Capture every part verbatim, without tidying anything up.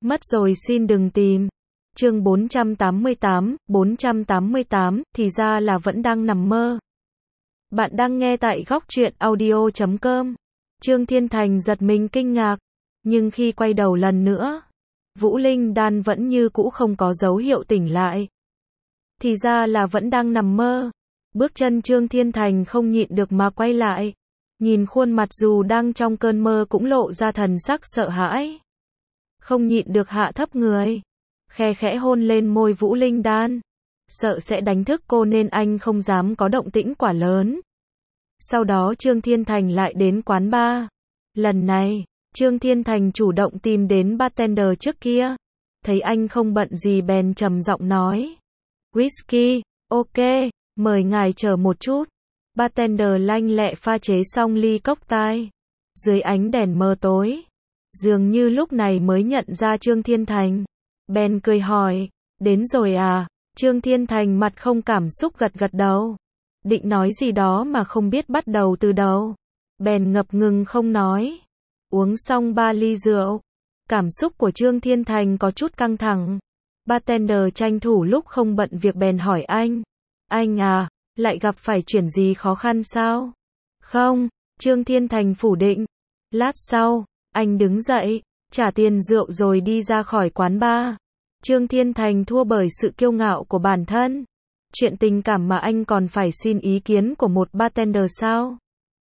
Mất rồi xin đừng tìm. Chương bốn trăm tám mươi tám, bốn trăm tám mươi tám, thì ra là vẫn đang nằm mơ. Bạn đang nghe tại góc truyện audio chấm com. Trương Thiên Thành giật mình kinh ngạc, nhưng khi quay đầu lần nữa, Vũ Linh Đan vẫn như cũ không có dấu hiệu tỉnh lại. Thì ra là vẫn đang nằm mơ. Bước chân Trương Thiên Thành không nhịn được mà quay lại, nhìn khuôn mặt dù đang trong cơn mơ cũng lộ ra thần sắc sợ hãi. Không nhịn được hạ thấp người, khe khẽ hôn lên môi Vũ Linh Đan. Sợ sẽ đánh thức cô nên anh không dám có động tĩnh quá lớn. Sau đó Trương Thiên Thành lại đến quán bar. Lần này, Trương Thiên Thành chủ động tìm đến bartender trước kia. Thấy anh không bận gì bèn trầm giọng nói. Whisky, ok, mời ngài chờ một chút. Bartender lanh lẹ pha chế xong ly cocktail. Dưới ánh đèn mờ tối, dường như lúc này mới nhận ra Trương Thiên Thành. Bèn cười hỏi, đến rồi à? Trương Thiên Thành mặt không cảm xúc gật gật đầu. Định nói gì đó mà không biết bắt đầu từ đâu. Bèn ngập ngừng không nói. Uống xong ba ly rượu, cảm xúc của Trương Thiên Thành có chút căng thẳng. Bartender tranh thủ lúc không bận việc bèn hỏi anh. Anh à, lại gặp phải chuyện gì khó khăn sao? Không, Trương Thiên Thành phủ định. Lát sau, anh đứng dậy, trả tiền rượu rồi đi ra khỏi quán bar. Trương Thiên Thành thua bởi sự kiêu ngạo của bản thân. Chuyện tình cảm mà anh còn phải xin ý kiến của một bartender sao?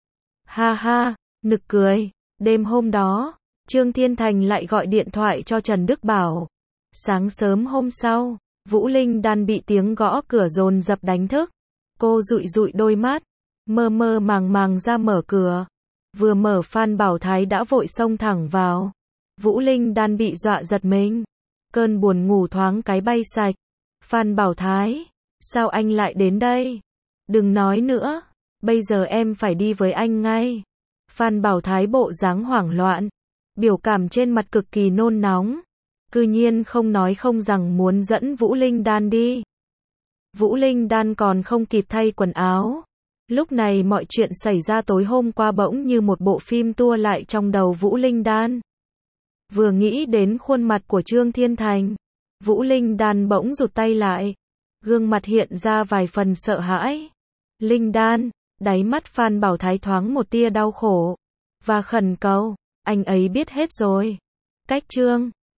Ha ha, nực cười. Đêm hôm đó, Trương Thiên Thành lại gọi điện thoại cho Trần Đức Bảo. Sáng sớm hôm sau, Vũ Linh Đan bị tiếng gõ cửa dồn dập đánh thức. Cô dụi dụi đôi mắt, mơ mơ màng màng ra mở cửa. Vừa mở Phan Bảo Thái đã vội xông thẳng vào. Vũ Linh Đan bị dọa giật mình. Cơn buồn ngủ thoáng cái bay sạch. Phan Bảo Thái, sao anh lại đến đây? Đừng nói nữa, bây giờ em phải đi với anh ngay. Phan Bảo Thái bộ dáng hoảng loạn, biểu cảm trên mặt cực kỳ nôn nóng. Cư nhiên không nói không rằng muốn dẫn Vũ Linh Đan đi. Vũ Linh Đan còn không kịp thay quần áo. Lúc này mọi chuyện xảy ra tối hôm qua bỗng như một bộ phim tua lại trong đầu Vũ Linh Đan. Vừa nghĩ đến khuôn mặt của Trương Thiên Thành, Vũ Linh Đan bỗng rụt tay lại. Gương mặt hiện ra vài phần sợ hãi. Linh Đan, đáy mắt Phan Bảo Thái thoáng một tia đau khổ và khẩn cầu. Anh ấy biết hết rồi. Cách Trương